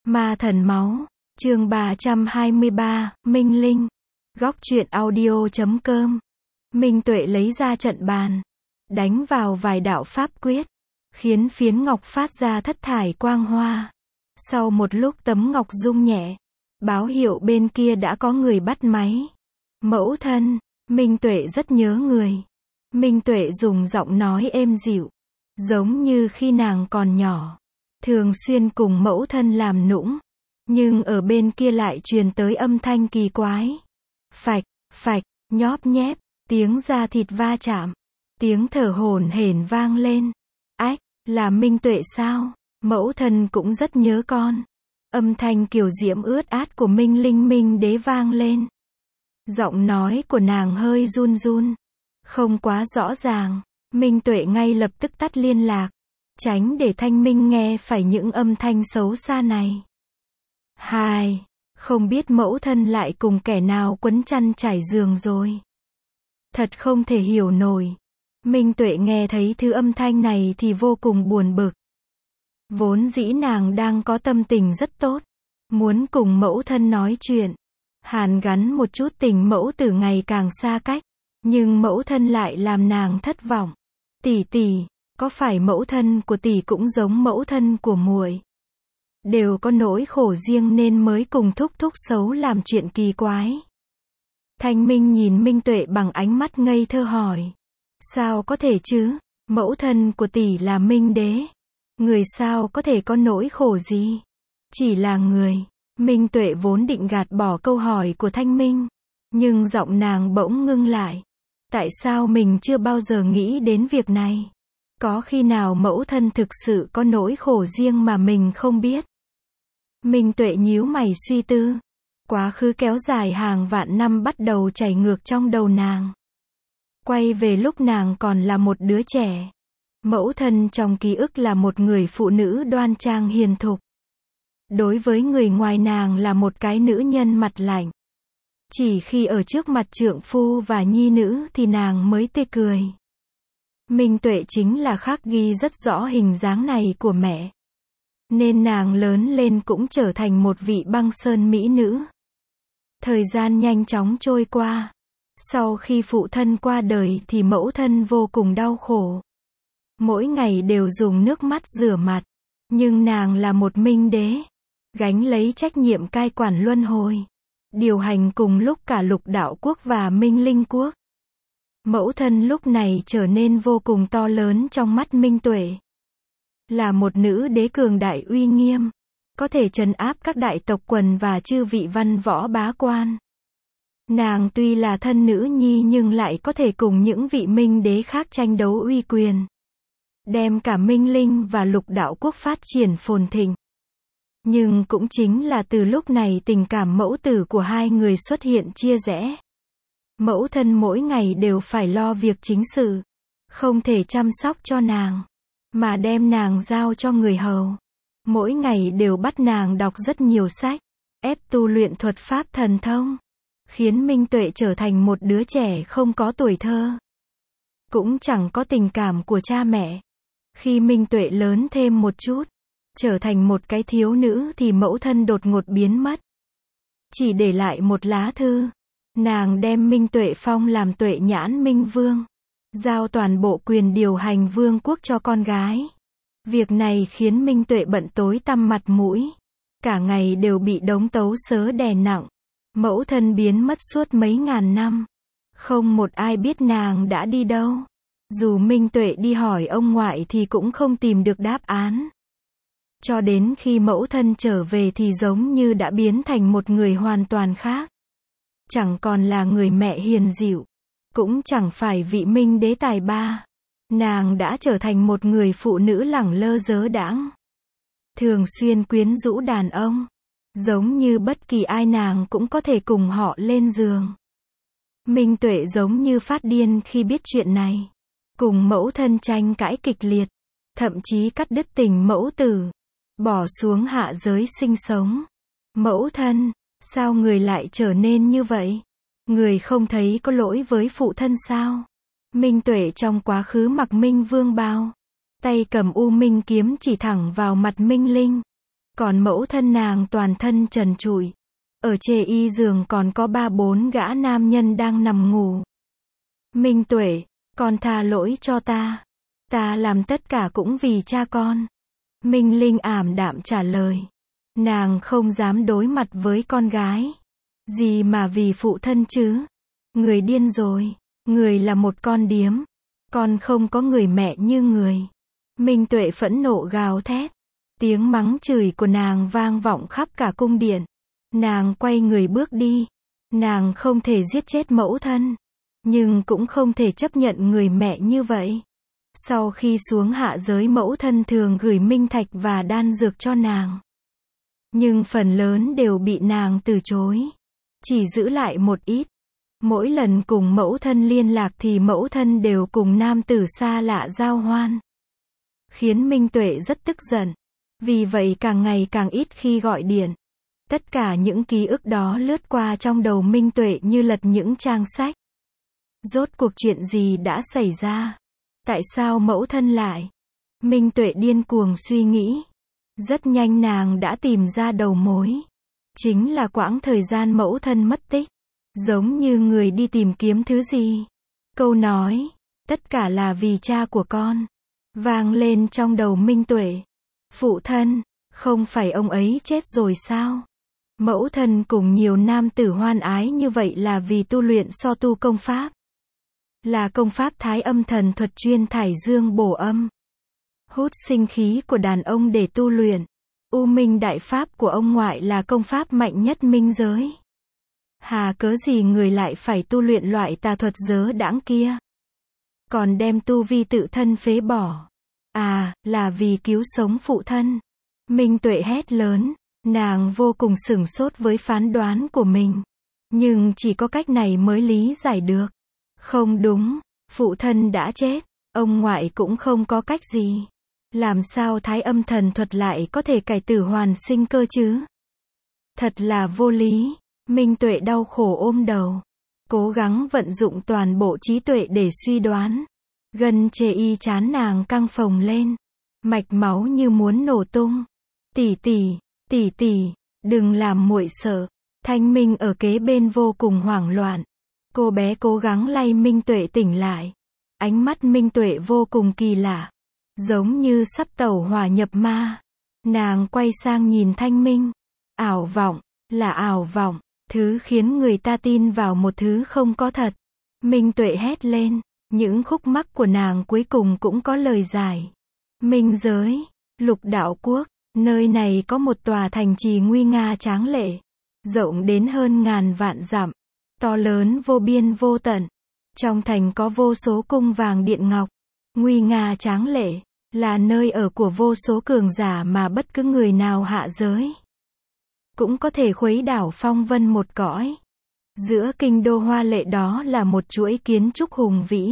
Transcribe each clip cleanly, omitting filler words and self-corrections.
Ma thần máu, chương 323, Minh Linh. Góc truyện audio.com. Minh Tuệ lấy ra trận bàn, đánh vào vài đạo pháp quyết, khiến phiến ngọc phát ra thất thải quang hoa. Sau một lúc tấm ngọc rung nhẹ, báo hiệu bên kia đã có người bắt máy. Mẫu thân, Minh Tuệ rất nhớ người. Minh Tuệ dùng giọng nói êm dịu, giống như khi nàng còn nhỏ, thường xuyên cùng mẫu thân làm nũng, nhưng ở bên kia lại truyền tới âm thanh kỳ quái. Phạch, phạch, nhóp nhép, tiếng da thịt va chạm, tiếng thở hổn hển vang lên. Ách, là Minh Tuệ sao? Mẫu thân cũng rất nhớ con. Âm thanh kiều diễm ướt át của Minh Linh Minh Đế vang lên. Giọng nói của nàng hơi run run, không quá rõ ràng. Minh Tuệ ngay lập tức tắt liên lạc, tránh để Thanh Minh nghe phải những âm thanh xấu xa này. Hai, không biết mẫu thân lại cùng kẻ nào quấn chăn trải giường rồi. Thật không thể hiểu nổi. Minh Tuệ nghe thấy thứ âm thanh này thì vô cùng buồn bực. Vốn dĩ nàng đang có tâm tình rất tốt, muốn cùng mẫu thân nói chuyện, hàn gắn một chút tình mẫu tử ngày càng xa cách, nhưng mẫu thân lại làm nàng thất vọng. Tỷ tỷ, có phải mẫu thân của tỷ cũng giống mẫu thân của muội? Đều có nỗi khổ riêng nên mới cùng thúc thúc xấu làm chuyện kỳ quái. Thanh Minh nhìn Minh Tuệ bằng ánh mắt ngây thơ hỏi. Sao có thể chứ? Mẫu thân của tỷ là Minh Đế. Người sao có thể có nỗi khổ gì? Chỉ là người. Minh Tuệ vốn định gạt bỏ câu hỏi của Thanh Minh, nhưng giọng nàng bỗng ngưng lại. Tại sao mình chưa bao giờ nghĩ đến việc này? Có khi nào mẫu thân thực sự có nỗi khổ riêng mà mình không biết? Minh Tuệ nhíu mày suy tư. Quá khứ kéo dài hàng vạn năm bắt đầu chảy ngược trong đầu nàng. Quay về lúc nàng còn là một đứa trẻ. Mẫu thân trong ký ức là một người phụ nữ đoan trang hiền thục. Đối với người ngoài nàng là một cái nữ nhân mặt lạnh. Chỉ khi ở trước mặt trượng phu và nhi nữ thì nàng mới tươi cười. Minh Tuệ chính là khắc ghi rất rõ hình dáng này của mẹ, nên nàng lớn lên cũng trở thành một vị băng sơn mỹ nữ. Thời gian nhanh chóng trôi qua. Sau khi phụ thân qua đời thì mẫu thân vô cùng đau khổ. Mỗi ngày đều dùng nước mắt rửa mặt. Nhưng nàng là một Minh Đế, gánh lấy trách nhiệm cai quản luân hồi, điều hành cùng lúc cả Lục Đạo Quốc và Minh Linh Quốc. Mẫu thân lúc này trở nên vô cùng to lớn trong mắt Minh Tuệ. Là một nữ đế cường đại uy nghiêm, có thể trấn áp các đại tộc quần và chư vị văn võ bá quan. Nàng tuy là thân nữ nhi nhưng lại có thể cùng những vị Minh Đế khác tranh đấu uy quyền, đem cả Minh Linh và Lục Đạo Quốc phát triển phồn thịnh. Nhưng cũng chính là từ lúc này tình cảm mẫu tử của hai người xuất hiện chia rẽ. Mẫu thân mỗi ngày đều phải lo việc chính sự, không thể chăm sóc cho nàng, mà đem nàng giao cho người hầu. Mỗi ngày đều bắt nàng đọc rất nhiều sách, ép tu luyện thuật pháp thần thông, khiến Minh Tuệ trở thành một đứa trẻ không có tuổi thơ, cũng chẳng có tình cảm của cha mẹ. Khi Minh Tuệ lớn thêm một chút, trở thành một cái thiếu nữ thì mẫu thân đột ngột biến mất, chỉ để lại một lá thư. Nàng đem Minh Tuệ phong làm Tuệ Nhãn Minh Vương, giao toàn bộ quyền điều hành vương quốc cho con gái. Việc này khiến Minh Tuệ bận tối tăm mặt mũi, cả ngày đều bị đống tấu sớ đè nặng. Mẫu thân biến mất suốt mấy ngàn năm, không một ai biết nàng đã đi đâu. Dù Minh Tuệ đi hỏi ông ngoại thì cũng không tìm được đáp án. Cho đến khi mẫu thân trở về thì giống như đã biến thành một người hoàn toàn khác. Chẳng còn là người mẹ hiền dịu, cũng chẳng phải vị Minh Đế tài ba. Nàng đã trở thành một người phụ nữ lẳng lơ dớ đãng, thường xuyên quyến rũ đàn ông, giống như bất kỳ ai nàng cũng có thể cùng họ lên giường. Minh Tuệ giống như phát điên khi biết chuyện này, cùng mẫu thân tranh cãi kịch liệt, thậm chí cắt đứt tình mẫu tử, bỏ xuống hạ giới sinh sống. Mẫu thân, sao người lại trở nên như vậy? Người không thấy có lỗi với phụ thân sao? Minh Tuệ trong quá khứ mặc Minh Vương bào, tay cầm U Minh kiếm chỉ thẳng vào mặt Minh Linh. Còn mẫu thân nàng toàn thân trần trụi. Ở chê y giường còn có 3-4 gã nam nhân đang nằm ngủ. Minh Tuệ, con tha lỗi cho ta. Ta làm tất cả cũng vì cha con. Minh Linh ảm đạm trả lời. Nàng không dám đối mặt với con gái. Gì mà vì phụ thân chứ? Người điên rồi. Người là một con điếm. Con không có người mẹ như người. Minh Tuệ phẫn nộ gào thét. Tiếng mắng chửi của nàng vang vọng khắp cả cung điện. Nàng quay người bước đi. Nàng không thể giết chết mẫu thân. Nhưng cũng không thể chấp nhận người mẹ như vậy. Sau khi xuống hạ giới, mẫu thân thường gửi minh thạch và đan dược cho nàng. Nhưng phần lớn đều bị nàng từ chối. Chỉ giữ lại một ít. Mỗi lần cùng mẫu thân liên lạc thì mẫu thân đều cùng nam tử xa lạ giao hoan. Khiến Minh Tuệ rất tức giận. Vì vậy càng ngày càng ít khi gọi điện. Tất cả những ký ức đó lướt qua trong đầu Minh Tuệ như lật những trang sách. Rốt cuộc chuyện gì đã xảy ra? Tại sao mẫu thân lại? Minh Tuệ điên cuồng suy nghĩ. Rất nhanh nàng đã tìm ra đầu mối. Chính là quãng thời gian mẫu thân mất tích. Giống như người đi tìm kiếm thứ gì. Câu nói, tất cả là vì cha của con, vang lên trong đầu Minh Tuệ. Phụ thân, không phải ông ấy chết rồi sao? Mẫu thân cùng nhiều nam tử hoan ái như vậy là vì tu luyện so tu công pháp. Là công pháp Thái Âm Thần Thuật chuyên thải dương bổ âm. Hút sinh khí của đàn ông để tu luyện. U Minh Đại Pháp của ông ngoại là công pháp mạnh nhất minh giới. Hà cớ gì người lại phải tu luyện loại tà thuật dớ đãng kia? Còn đem tu vi tự thân phế bỏ. À, là vì cứu sống phụ thân. Minh Tuệ hét lớn. Nàng vô cùng sửng sốt với phán đoán của mình. Nhưng chỉ có cách này mới lý giải được. Không đúng, phụ thân đã chết, ông ngoại cũng không có cách gì. Làm sao Thái Âm Thần Thuật lại có thể cải tử hoàn sinh cơ chứ? Thật là vô lý. Minh Tuệ đau khổ ôm đầu. Cố gắng vận dụng toàn bộ trí tuệ để suy đoán. Gân chê y chán nàng căng phồng lên. Mạch máu như muốn nổ tung. Tỷ tỷ, đừng làm muội sợ. Thanh Minh ở kế bên vô cùng hoảng loạn. Cô bé cố gắng lay Minh Tuệ tỉnh lại. Ánh mắt Minh Tuệ vô cùng kỳ lạ. Giống như sắp tẩu hỏa nhập ma. Nàng quay sang nhìn Thanh Minh. Ảo vọng, là ảo vọng. Thứ khiến người ta tin vào một thứ không có thật. Minh Tuệ hét lên. Những khúc mắc của nàng cuối cùng cũng có lời giải. Minh giới, Lục Đạo Quốc. Nơi này có một tòa thành trì nguy nga tráng lệ. Rộng đến hơn ngàn vạn dặm. To lớn vô biên vô tận. Trong thành có vô số cung vàng điện ngọc. Nguy nga tráng lệ. Là nơi ở của vô số cường giả mà bất cứ người nào hạ giới cũng có thể khuấy đảo phong vân một cõi. Giữa kinh đô hoa lệ đó là một chuỗi kiến trúc hùng vĩ.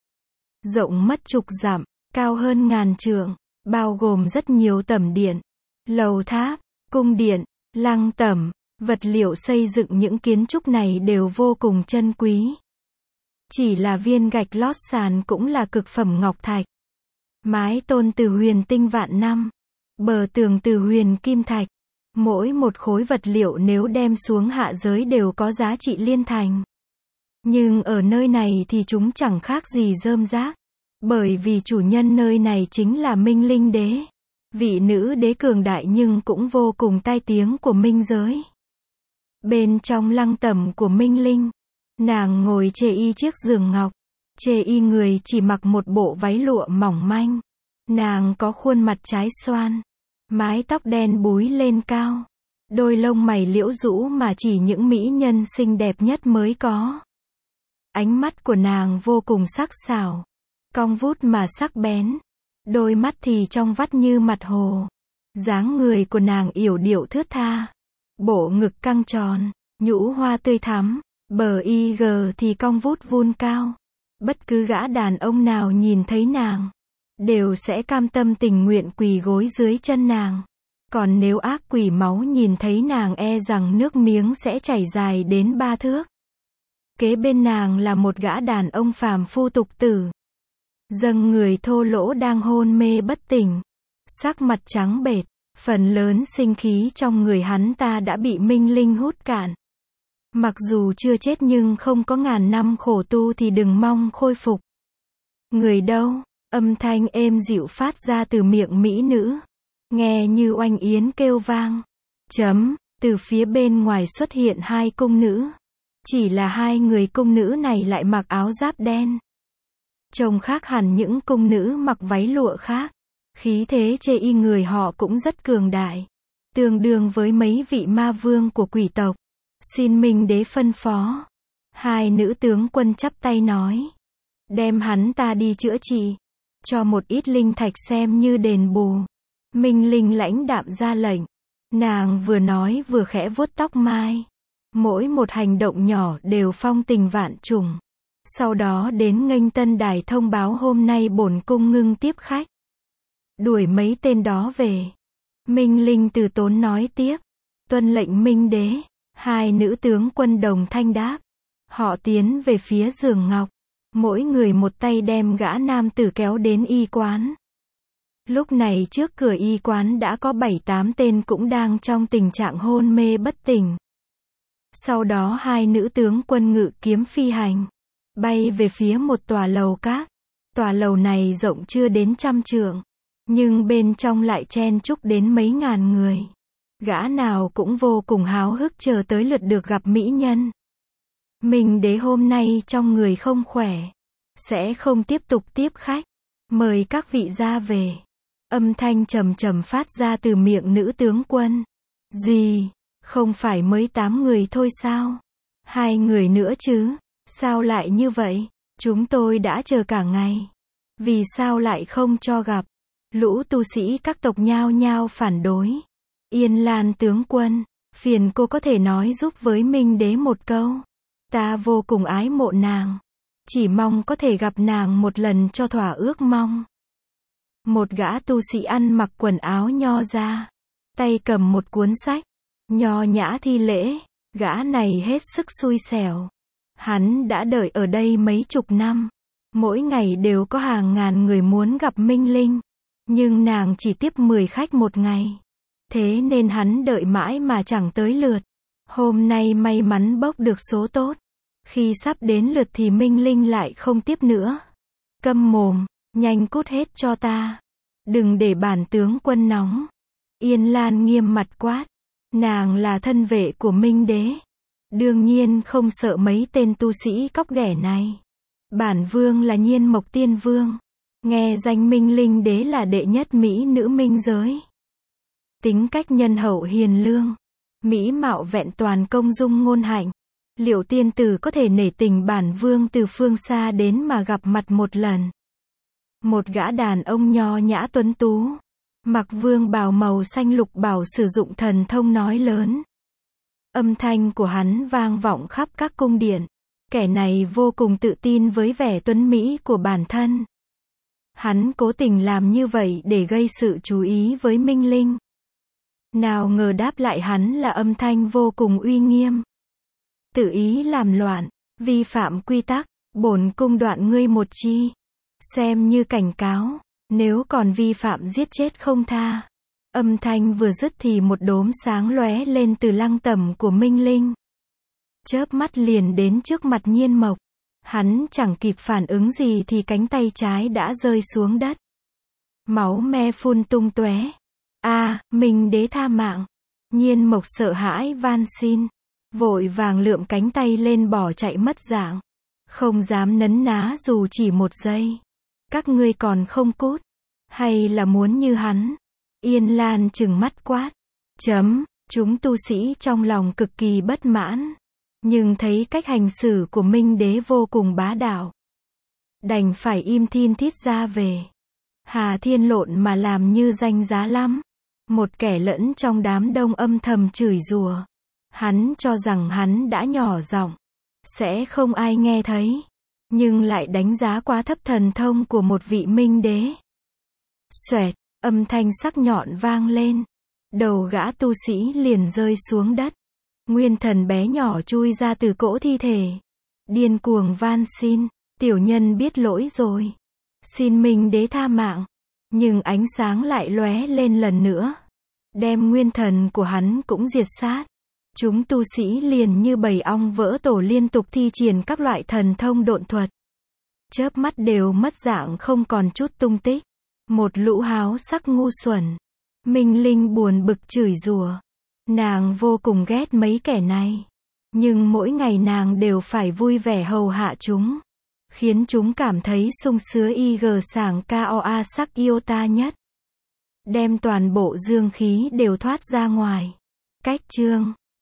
Rộng mất chục dặm, cao hơn ngàn trượng, bao gồm rất nhiều tẩm điện, lầu tháp, cung điện, lăng tẩm. Vật liệu xây dựng những kiến trúc này đều vô cùng chân quý. Chỉ là viên gạch lót sàn cũng là cực phẩm ngọc thạch. Mái tôn từ huyền tinh vạn năm. Bờ tường từ huyền kim thạch. Mỗi một khối vật liệu nếu đem xuống hạ giới đều có giá trị liên thành. Nhưng ở nơi này thì chúng chẳng khác gì rơm rác. Bởi vì chủ nhân nơi này chính là Minh Linh Đế. Vị nữ đế cường đại nhưng cũng vô cùng tai tiếng của minh giới. Bên trong lăng tẩm của Minh Linh, nàng ngồi chê y chiếc giường ngọc. Chê y người chỉ mặc một bộ váy lụa mỏng manh. Nàng có khuôn mặt trái xoan, mái tóc đen búi lên cao, đôi lông mày liễu rũ mà chỉ những mỹ nhân xinh đẹp nhất mới có. Ánh mắt của nàng vô cùng sắc sảo, cong vút mà sắc bén, đôi mắt thì trong vắt như mặt hồ. Dáng người của nàng yểu điệu thướt tha, bộ ngực căng tròn, nhũ hoa tươi thắm, bờ IG thì cong vút vun cao. Bất cứ gã đàn ông nào nhìn thấy nàng đều sẽ cam tâm tình nguyện quỳ gối dưới chân nàng. Còn nếu ác quỷ máu nhìn thấy nàng e rằng nước miếng sẽ chảy dài đến 3 thước. Kế bên nàng là một gã đàn ông phàm phu tục tử. Dâng người thô lỗ đang hôn mê bất tỉnh. Sắc mặt trắng bệch, Phần lớn sinh khí trong người hắn ta đã bị minh linh hút cạn. Mặc dù chưa chết nhưng không có ngàn năm khổ tu thì đừng mong khôi phục. Người đâu? Âm thanh êm dịu phát ra từ miệng mỹ nữ. Nghe như oanh yến kêu vang. Từ phía bên ngoài xuất hiện hai cung nữ. Chỉ là hai người cung nữ này lại mặc áo giáp đen. Trông khác hẳn những cung nữ mặc váy lụa khác. Khí thế chê y người họ cũng rất cường đại. Tương đương với mấy vị ma vương của quỷ tộc. Xin Minh Đế phân phó. Hai nữ tướng quân chắp tay nói. Đem hắn ta đi chữa trị. Cho một ít linh thạch xem như đền bù. Minh Linh lãnh đạm ra lệnh. Nàng vừa nói vừa khẽ vuốt tóc mai. Mỗi một hành động nhỏ đều phong tình vạn trùng. Sau đó đến nghênh tân đài thông báo hôm nay bổn cung ngưng tiếp khách. Đuổi mấy tên đó về. Minh Linh từ tốn nói tiếp. Tuân lệnh Minh Đế. Hai nữ tướng quân đồng thanh đáp. Họ tiến về phía giường ngọc. Mỗi người một tay đem gã nam tử kéo đến y quán. Lúc này trước cửa y quán đã có 7-8 tên cũng đang trong tình trạng hôn mê bất tỉnh. Sau đó hai nữ tướng quân ngự kiếm phi hành. Bay về phía một tòa lầu các. Tòa lầu này rộng chưa đến 100 trượng. Nhưng bên trong lại chen chúc đến mấy ngàn người. Gã nào cũng vô cùng háo hức chờ tới lượt được gặp mỹ nhân. Minh Đế hôm nay trong người không khỏe. Sẽ không tiếp tục tiếp khách. Mời các vị ra về. Âm thanh trầm trầm phát ra từ miệng nữ tướng quân. Gì? Không phải mới 8 người thôi sao? 2 người nữa chứ? Sao lại như vậy? Chúng tôi đã chờ cả ngày. Vì sao lại không cho gặp? Lũ tu sĩ các tộc nhao nhao phản đối. Yên Lan tướng quân, phiền cô có thể nói giúp với Minh Đế một câu. Ta vô cùng ái mộ nàng. Chỉ mong có thể gặp nàng một lần cho thỏa ước mong. Một gã tu sĩ ăn mặc quần áo nho ra. Tay cầm một cuốn sách. Nho nhã thi lễ. Gã này hết sức xui xẻo. Hắn đã đợi ở đây mấy chục năm. Mỗi ngày đều có hàng ngàn người muốn gặp Minh Linh. Nhưng nàng chỉ tiếp 10 khách một ngày. Thế nên hắn đợi mãi mà chẳng tới lượt. Hôm nay may mắn bốc được số tốt. Khi sắp đến lượt thì Minh Linh lại không tiếp nữa. Câm mồm, nhanh cút hết cho ta. Đừng để bản tướng quân nóng. Yên Lan nghiêm mặt quát. Nàng là thân vệ của Minh Đế. Đương nhiên không sợ mấy tên tu sĩ cóc ghẻ này. Bản vương là Nhiên Mộc Tiên Vương. Nghe danh Minh Linh Đế là đệ nhất mỹ nữ minh giới. Tính cách nhân hậu hiền lương. Mỹ mạo vẹn toàn công dung ngôn hạnh. Liệu tiên tử có thể nể tình bản vương từ phương xa đến mà gặp mặt một lần? Một gã đàn ông nho nhã tuấn tú. Mặc vương bào màu xanh lục bảo sử dụng thần thông nói lớn. Âm thanh của hắn vang vọng khắp các cung điện. Kẻ này vô cùng tự tin với vẻ tuấn mỹ của bản thân. Hắn cố tình làm như vậy để gây sự chú ý với Minh Linh. Nào ngờ đáp lại hắn là âm thanh vô cùng uy nghiêm. Tự ý làm loạn, vi phạm quy tắc, bổn cung đoạn ngươi một chi. Xem như cảnh cáo, nếu còn vi phạm giết chết không tha. Âm thanh vừa dứt thì một đốm sáng lóe lên từ lăng tẩm của Minh Linh. Chớp mắt liền đến trước mặt Nhiên Mộc. Hắn chẳng kịp phản ứng gì thì cánh tay trái đã rơi xuống đất. Máu me phun tung tóe. Minh Đế tha mạng. Nhiên Mộc sợ hãi van xin. Vội vàng lượm cánh tay lên bỏ chạy mất dạng. Không dám nấn ná dù chỉ một giây. Các ngươi còn không cút. Hay là muốn như hắn? Yên Lan trừng mắt quát. Chúng tu sĩ trong lòng cực kỳ bất mãn. Nhưng thấy cách hành xử của Minh Đế vô cùng bá đạo. Đành phải im thin thít ra về. Hà Thiên Lộn mà làm như danh giá lắm. Một kẻ lẫn trong đám đông âm thầm chửi rủa. Hắn cho rằng hắn đã nhỏ giọng. Sẽ không ai nghe thấy. Nhưng lại đánh giá quá thấp thần thông của một vị Minh Đế. Xoẹt, âm thanh sắc nhọn vang lên. Đầu gã tu sĩ liền rơi xuống đất. Nguyên thần bé nhỏ chui ra từ cỗ thi thể. Điên cuồng van xin. Tiểu nhân biết lỗi rồi. Xin Minh Đế tha mạng. Nhưng ánh sáng lại lóe lên lần nữa. đem nguyên thần của hắn cũng diệt sát. Chúng tu sĩ liền như bầy ong vỡ tổ liên tục thi triển các loại thần thông độn thuật. Chớp mắt đều mất dạng không còn chút tung tích. Một lũ háo sắc ngu xuẩn. Minh Linh buồn bực chửi rủa. Nàng vô cùng ghét mấy kẻ này. Nhưng mỗi ngày nàng đều phải vui vẻ hầu hạ chúng. Khiến chúng cảm thấy sung sướng sảng koa sắc yêu ta nhất. Đem toàn bộ dương khí đều thoát ra ngoài. Cách chương